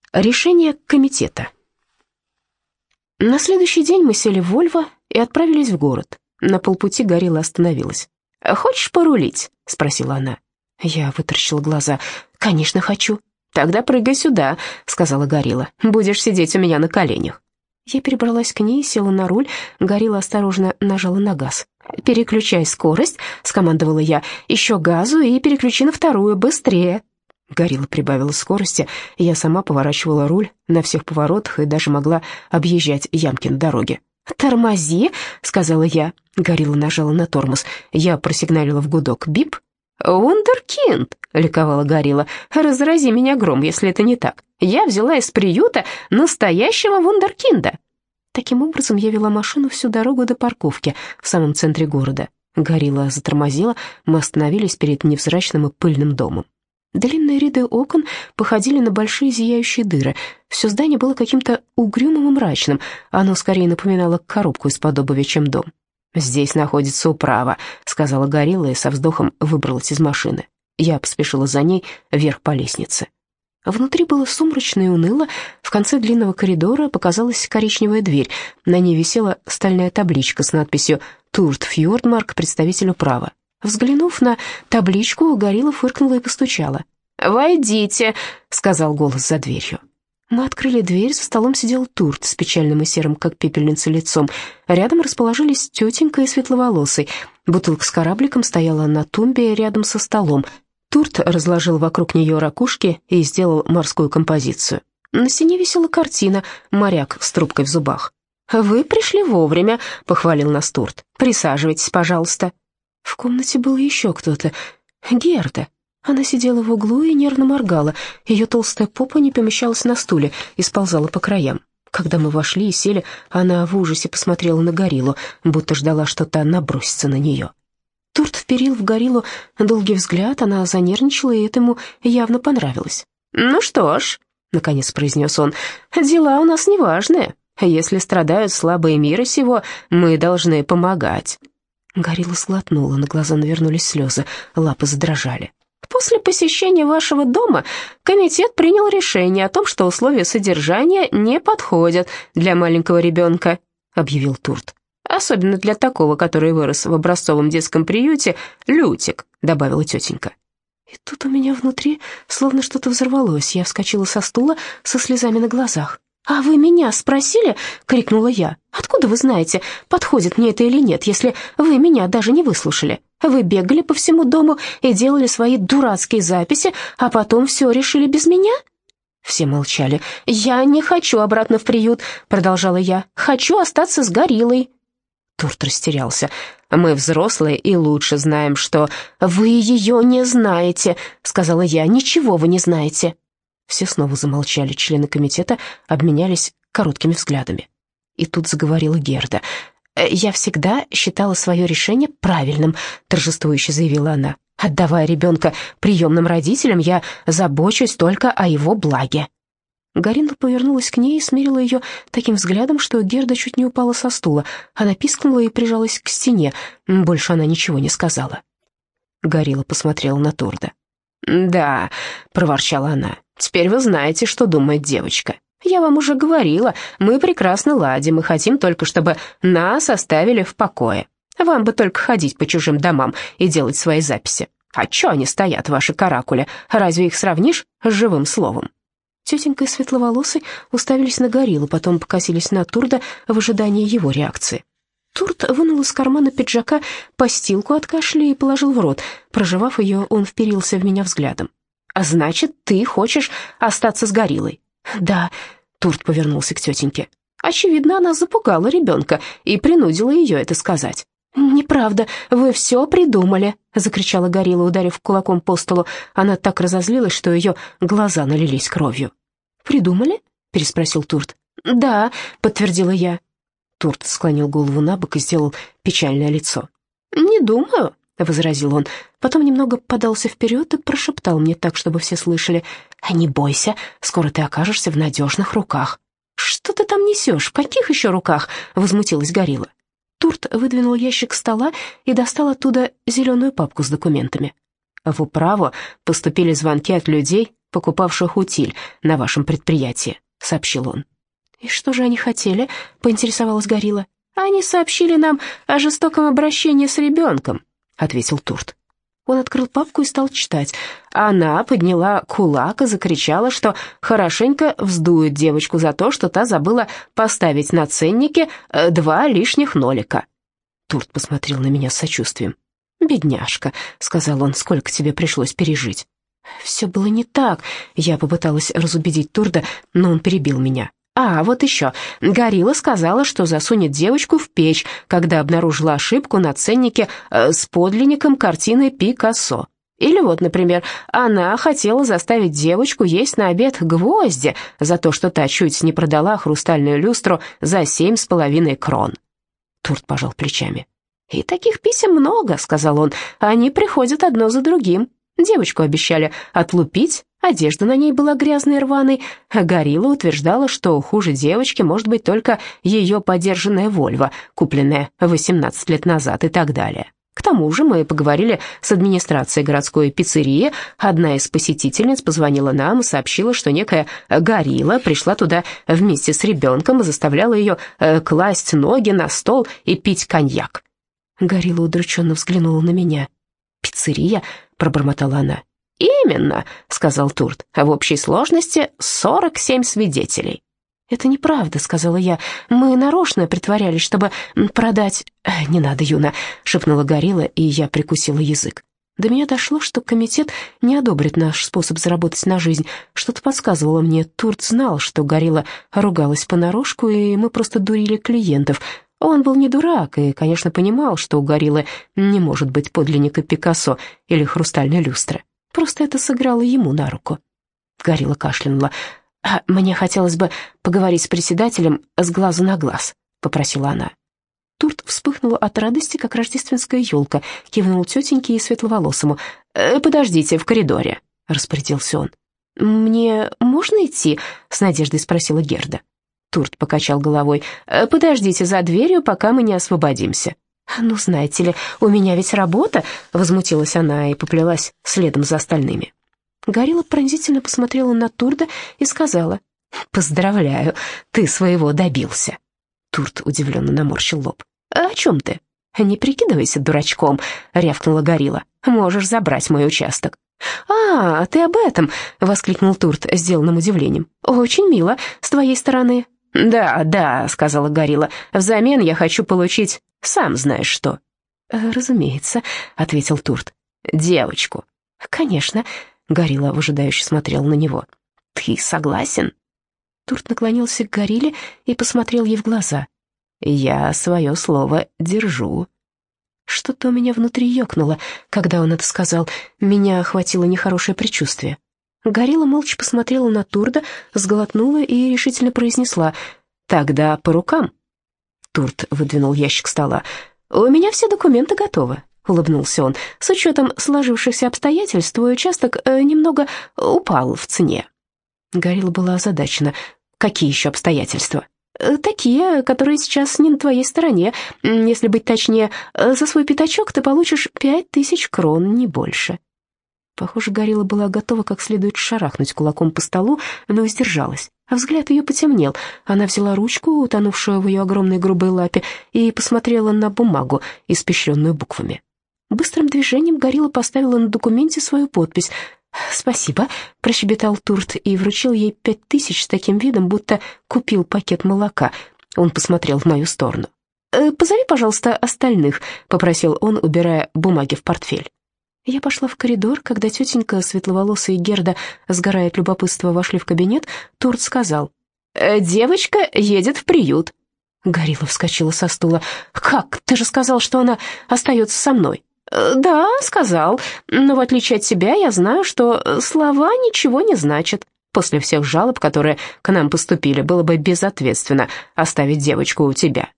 Решение комитета. На следующий день мы сели в Вольво и отправились в город. На полпути Горилла остановилась. «Хочешь порулить?» — спросила она. Я вытаращила глаза. «Конечно, хочу». «Тогда прыгай сюда», — сказала Горилла. «Будешь сидеть у меня на коленях». Я перебралась к ней, села на руль. Горилла осторожно нажала на газ. «Переключай скорость», — скомандовала я. «Еще газу и переключи на вторую, быстрее». Горилла прибавила скорости, и я сама поворачивала руль на всех поворотах и даже могла объезжать ямки на дороге. «Тормози», — сказала я. Горилла нажала на тормоз. Я просигналила в гудок. «Бип». «Вундеркинд», — ликовала Горилла. «Разрази меня гром, если это не так. Я взяла из приюта настоящего вундеркинда». Таким образом, я вела машину всю дорогу до парковки в самом центре города. Горилла затормозила, мы остановились перед невзрачным и пыльным домом. Длинные ряды окон походили на большие зияющие дыры. Все здание было каким-то угрюмым и мрачным. Оно скорее напоминало коробку из-под обуви, чем дом. «Здесь находится управа», — сказала Горилла и со вздохом выбралась из машины. Я поспешила за ней вверх по лестнице. Внутри было сумрачно и уныло. В конце длинного коридора показалась коричневая дверь. На ней висела стальная табличка с надписью «Турт Фьордмарк, представитель управа». Взглянув на табличку, Горилла фыркнула и постучала. «Войдите», — сказал голос за дверью. Мы открыли дверь, за столом сидел Турт с печальным и серым, как пепельница, лицом. Рядом расположились тетенька и светловолосый. Бутылка с корабликом стояла на тумбе рядом со столом. Турт разложил вокруг нее ракушки и сделал морскую композицию. На стене висела картина «Моряк с трубкой в зубах». «Вы пришли вовремя», — похвалил нас Турт. «Присаживайтесь, пожалуйста». В комнате был еще кто-то. Герда. Она сидела в углу и нервно моргала. Ее толстая попа не помещалась на стуле и сползала по краям. Когда мы вошли и сели, она в ужасе посмотрела на Гориллу, будто ждала, что та набросится на нее. Турт вперил в Гориллу долгий взгляд, она занервничала, и это ему явно понравилось. «Ну что ж», — наконец произнес он, — «дела у нас неважные. Если страдают слабые мира сего, мы должны помогать». Горилла сглотнула, на глаза навернулись слезы, лапы задрожали. «После посещения вашего дома комитет принял решение о том, что условия содержания не подходят для маленького ребенка», — объявил Турт. «Особенно для такого, который вырос в образцовом детском приюте, Лютик», — добавила тетенька. И тут у меня внутри словно что-то взорвалось. Я вскочила со стула со слезами на глазах. «А вы меня спросили?» — крикнула я. «Откуда вы знаете, подходит мне это или нет, если вы меня даже не выслушали? Вы бегали по всему дому и делали свои дурацкие записи, а потом все решили без меня?» Все молчали. «Я не хочу обратно в приют», — продолжала я. «Хочу остаться с Гориллой». Турт растерялся. «Мы взрослые и лучше знаем, что...» «Вы ее не знаете», — сказала я. «Ничего вы не знаете». Все снова замолчали, члены комитета обменялись короткими взглядами. И тут заговорила Герда. «Я всегда считала свое решение правильным», — торжествующе заявила она. «Отдавая ребенка приемным родителям, я забочусь только о его благе». Горилла повернулась к ней и смирила ее таким взглядом, что Герда чуть не упала со стула. Она пискнула и прижалась к стене. Больше она ничего не сказала. Горилла посмотрела на Турда. «Да», — проворчала она, — «теперь вы знаете, что думает девочка. Я вам уже говорила, мы прекрасно ладим и хотим только, чтобы нас оставили в покое. Вам бы только ходить по чужим домам и делать свои записи. А чё они стоят, ваши каракули? Разве их сравнишь с живым словом?» Тетенька и светловолосый уставились на Гориллу, потом покосились на Турда в ожидании его реакции. Турт вынул из кармана пиджака постилку от кашля и положил в рот. Прожевав ее, он вперился в меня взглядом. «А значит, ты хочешь остаться с Гориллой?» «Да», — Турт повернулся к тетеньке. «Очевидно, она запугала ребенка и принудила ее это сказать». «Неправда, вы все придумали», — закричала Горилла, ударив кулаком по столу. Она так разозлилась, что ее глаза налились кровью. «Придумали?» — переспросил Турт. «Да», — подтвердила я. Турт склонил голову набок и сделал печальное лицо. «Не думаю», — возразил он. Потом немного подался вперед и прошептал мне так, чтобы все слышали. «Не бойся, скоро ты окажешься в надежных руках». «Что ты там несешь? В каких еще руках?» — возмутилась Горилла. Турт выдвинул ящик стола и достал оттуда зеленую папку с документами. В управу поступили звонки от людей, покупавших утиль на вашем предприятии», — сообщил он. «И что же они хотели?» — поинтересовалась Горилла. «Они сообщили нам о жестоком обращении с ребенком», — ответил Турт. Он открыл папку и стал читать. Она подняла кулак и закричала, что хорошенько вздует девочку за то, что та забыла поставить на ценнике 2 лишних нолика. Турт посмотрел на меня с сочувствием. «Бедняжка», — сказал он, — «сколько тебе пришлось пережить». «Все было не так», — я попыталась разубедить Турда, но он перебил меня. «А, вот еще. Горилла сказала, что засунет девочку в печь, когда обнаружила ошибку на ценнике с подлинником картины Пикассо. Или вот, например, она хотела заставить девочку есть на обед гвозди за то, что та чуть не продала хрустальную люстру за 7,5 крон». Турт пожал плечами. «И таких писем много», — сказал он. «Они приходят одно за другим. Девочку обещали отлупить, одежда на ней была грязной и рваной, а Горилла утверждала, что хуже девочки может быть только ее подержанная Вольво, купленная 18 лет назад и так далее. К тому же мы поговорили с администрацией городской пиццерии. Одна из посетительниц позвонила нам и сообщила, что некая Горилла пришла туда вместе с ребенком и заставляла ее класть ноги на стол и пить коньяк». Горилла удрученно взглянула на меня. «Пиццерия?» — пробормотала она. «Именно», — сказал Турт. «В общей сложности 47 свидетелей». «Это неправда», — сказала я. «Мы нарочно притворялись, чтобы продать...» «Не надо, Юна», — шепнула Горилла, и я прикусила язык. До меня дошло, что комитет не одобрит наш способ заработать на жизнь. Что-то подсказывало мне. Турт знал, что Горилла ругалась понарошку, и мы просто дурили клиентов. Он был не дурак и, конечно, понимал, что у Гориллы не может быть подлинника Пикассо или хрустальной люстры. Просто это сыграло ему на руку. Горилла кашлянула. «Мне хотелось бы поговорить с председателем с глазу на глаз», — попросила она. Турт вспыхнул от радости, как рождественская елка, кивнул тетеньке и светловолосому. «Подождите в коридоре», — распорядился он. «Мне можно идти?» — с надеждой спросила Герда. Турт покачал головой. «Подождите за дверью, пока мы не освободимся». «Ну, знаете ли, у меня ведь работа», — возмутилась она и поплелась следом за остальными. Горилла пронзительно посмотрела на Турда и сказала: «Поздравляю, ты своего добился». Турт удивленно наморщил лоб. «О чем ты?» «Не прикидывайся дурачком», — рявкнула Горилла. «Можешь забрать мой участок». «А, ты об этом!» — воскликнул Турт с сделанным удивлением. «Очень мило с твоей стороны». «Да, да», — сказала Горилла, — «взамен я хочу получить сам знаешь что». «Разумеется», — ответил Турт. «Девочку». «Конечно», — Горилла выжидающе смотрела на него. «Ты согласен?» Турт наклонился к Горилле и посмотрел ей в глаза. «Я свое слово держу». Что-то у меня внутри ёкнуло, когда он это сказал. Меня охватило нехорошее предчувствие. Горилла молча посмотрела на Турда, сглотнула и решительно произнесла: «Тогда по рукам». Турт выдвинул ящик стола. «У меня все документы готовы», — улыбнулся он. «С учетом сложившихся обстоятельств твой участок немного упал в цене». Горилла была озадачена. «Какие еще обстоятельства?» «Такие, которые сейчас не на твоей стороне. Если быть точнее, за свой пятачок ты получишь 5000 крон, не больше». Похоже, Горилла была готова как следует шарахнуть кулаком по столу, но сдержалась. А взгляд ее потемнел. Она взяла ручку, утонувшую в ее огромной грубой лапе, и посмотрела на бумагу, испещренную буквами. Быстрым движением Горилла поставила на документе свою подпись. «Спасибо», — прощебетал Турт и вручил ей 5000 с таким видом, будто купил пакет молока. Он посмотрел в мою сторону. «Позови, пожалуйста, остальных», — попросил он, убирая бумаги в портфель. Я пошла в коридор. Когда тетенька, светловолосая и Герда, сгорая от любопытства, вошли в кабинет, Турт сказал: «Девочка едет в приют». Горилла вскочила со стула. «Как? Ты же сказал, что она остается со мной». «Да, сказал, но в отличие от тебя я знаю, что слова ничего не значат. После всех жалоб, которые к нам поступили, было бы безответственно оставить девочку у тебя».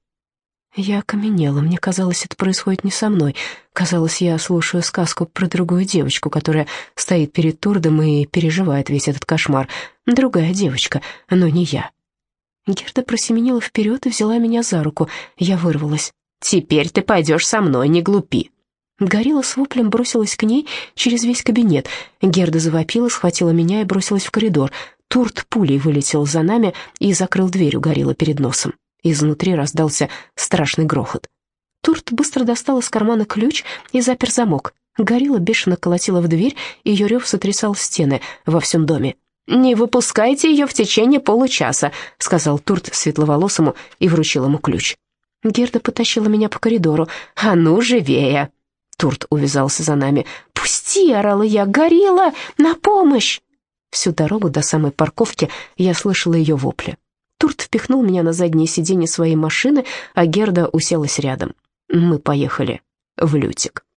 Я окаменела. Мне казалось, это происходит не со мной. Казалось, я слушаю сказку про другую девочку, которая стоит перед Турдом и переживает весь этот кошмар. Другая девочка, но не я. Герда просеменила вперед и взяла меня за руку. Я вырвалась. «Теперь ты пойдешь со мной, не глупи». Горилла с воплем бросилась к ней через весь кабинет. Герда завопила, схватила меня и бросилась в коридор. Турт пулей вылетел за нами и закрыл дверь у гориллы перед носом. Изнутри раздался страшный грохот. Турт быстро достал из кармана ключ и запер замок. Горилла бешено колотила в дверь, и ее рев сотрясал стены во всем доме. «Не выпускайте ее в течение получаса», — сказал Турт светловолосому и вручил ему ключ. Герда потащила меня по коридору. «А ну, живее!» Турт увязался за нами. «Пусти!» — орала я. «Горилла! На помощь!» Всю дорогу до самой парковки я слышала ее вопли. Турт впихнул меня на заднее сиденье своей машины, а Герда уселась рядом. Мы поехали в Лютик.